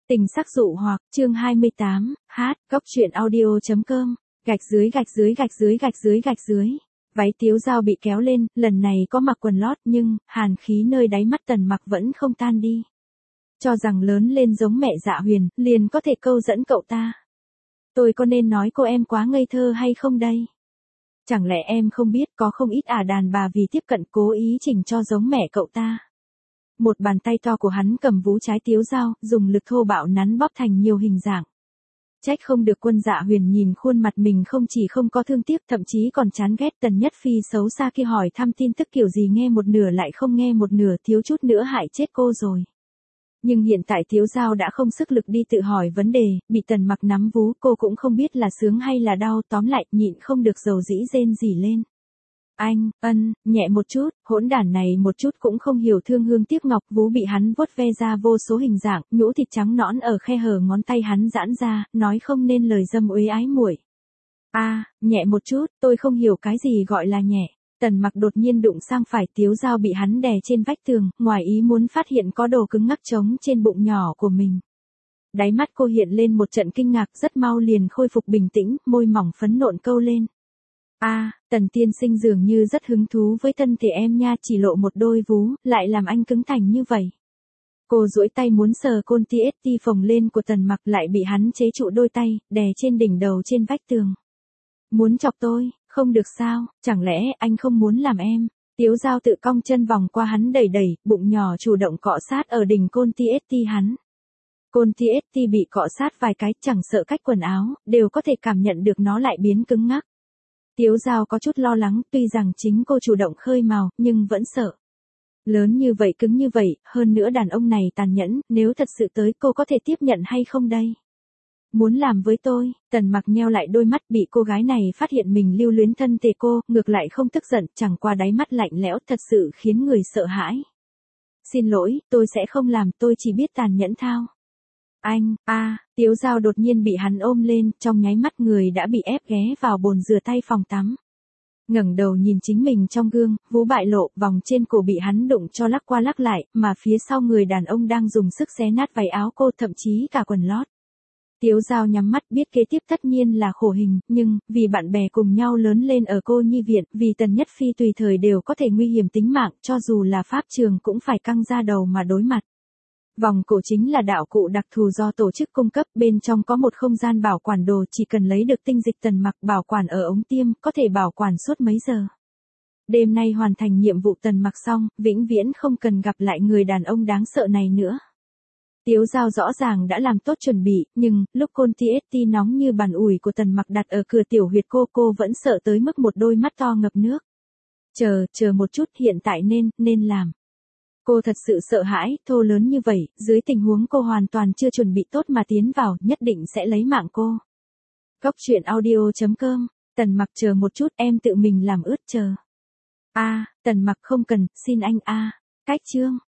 Tình sắc dụ hoặc, chương 28, góc truyện audio.com, gạch dưới. Váy Tiếu Dao bị kéo lên, lần này có mặc quần lót nhưng, hàn khí nơi đáy mắt Tần Mặc vẫn không tan đi. Cho rằng lớn lên giống mẹ Dạ Huyền, liền có thể câu dẫn cậu ta. Tôi có nên nói cô em quá ngây thơ hay không đây? Chẳng lẽ em không biết có không ít đàn bà vì tiếp cận cố ý chỉnh cho giống mẹ cậu ta. Một bàn tay to của hắn cầm vú trái Tiếu Dao, dùng lực thô bạo nắn bóp thành nhiều hình dạng. Trách không được Quân Dạ Huyền nhìn khuôn mặt mình không chỉ không có thương tiếc thậm chí còn chán ghét. Tần Nhất Phi xấu xa kia hỏi thăm tin tức kiểu gì nghe một nửa lại không nghe một nửa, thiếu chút nữa hại chết cô rồi. Nhưng hiện tại Tiếu Dao đã không sức lực đi tự hỏi vấn đề, bị Tần Mặc nắm vú cô cũng không biết là sướng hay là đau, tóm lại nhịn không được dầu dĩ rên rỉ lên. Anh, nhẹ một chút, hỗn đản này một chút cũng không hiểu thương hương tiếc ngọc, vú bị hắn vuốt ve ra vô số hình dạng, nhũ thịt trắng nõn ở khe hở ngón tay hắn giãn ra, nói không nên lời dâm uế ái muội. Nhẹ một chút, tôi không hiểu cái gì gọi là nhẹ. Tần Mặc đột nhiên đụng sang phải Tiếu Dao bị hắn đè trên vách tường, ngoài ý muốn phát hiện có đồ cứng ngắc trống trên bụng nhỏ của mình. Đáy mắt cô hiện lên một trận kinh ngạc, rất mau liền khôi phục bình tĩnh, môi mỏng phấn nộn câu lên. Tần tiên sinh dường như rất hứng thú với thân thể em nha, chỉ lộ một đôi vú, lại làm anh cứng thành như vậy. Cô duỗi tay muốn sờ côn TST phồng lên của Tần Mặc, lại bị hắn chế trụ đôi tay, đè trên đỉnh đầu trên vách tường. Muốn chọc tôi, không được sao, chẳng lẽ anh không muốn làm em? Tiếu Dao tự cong chân vòng qua hắn đẩy, bụng nhỏ chủ động cọ sát ở đỉnh côn TST hắn. Côn TST bị cọ sát vài cái, chẳng sợ cách quần áo, đều có thể cảm nhận được nó lại biến cứng ngắc. Tiếu Dao có chút lo lắng, tuy rằng chính cô chủ động khơi mào, nhưng vẫn sợ. Lớn như vậy cứng như vậy, hơn nữa đàn ông này tàn nhẫn, nếu thật sự tới cô có thể tiếp nhận hay không đây? Muốn làm với tôi? Tần Mặc nheo lại đôi mắt, bị cô gái này phát hiện mình lưu luyến thân thể cô, ngược lại không tức giận, chẳng qua đáy mắt lạnh lẽo thật sự khiến người sợ hãi. Xin lỗi, tôi sẽ không làm, tôi chỉ biết tàn nhẫn thao. Anh, Tiếu Dao đột nhiên bị hắn ôm lên, trong nháy mắt người đã bị ép ghé vào bồn rửa tay phòng tắm. Ngẩng đầu nhìn chính mình trong gương, vú bại lộ, vòng trên cổ bị hắn đụng cho lắc qua lắc lại, mà phía sau người đàn ông đang dùng sức xé nát váy áo cô, thậm chí cả quần lót. Tiếu Dao nhắm mắt biết kế tiếp tất nhiên là khổ hình, nhưng, vì bạn bè cùng nhau lớn lên ở cô nhi viện, vì Tần Nhất Phi tùy thời đều có thể nguy hiểm tính mạng, cho dù là pháp trường cũng phải căng ra đầu mà đối mặt. Vòng cổ chính là đạo cụ đặc thù do tổ chức cung cấp, bên trong có một không gian bảo quản đồ, chỉ cần lấy được tinh dịch Tần Mặc bảo quản ở ống tiêm, có thể bảo quản suốt mấy giờ. Đêm nay hoàn thành nhiệm vụ Tần Mặc xong, vĩnh viễn không cần gặp lại người đàn ông đáng sợ này nữa. Tiếu Dao rõ ràng đã làm tốt chuẩn bị, nhưng, lúc côn TST nóng như bàn ủi của Tần Mặc đặt ở cửa tiểu huyệt cô vẫn sợ tới mức một đôi mắt to ngập nước. Chờ một chút, hiện tại nên làm. Cô thật sự sợ hãi, thô lớn như vậy, dưới tình huống cô hoàn toàn chưa chuẩn bị tốt mà tiến vào, nhất định sẽ lấy mạng cô. Góc truyện audio.com, Tần Mặc chờ một chút, em tự mình làm ướt chờ. Tần Mặc không cần, xin anh Cách chương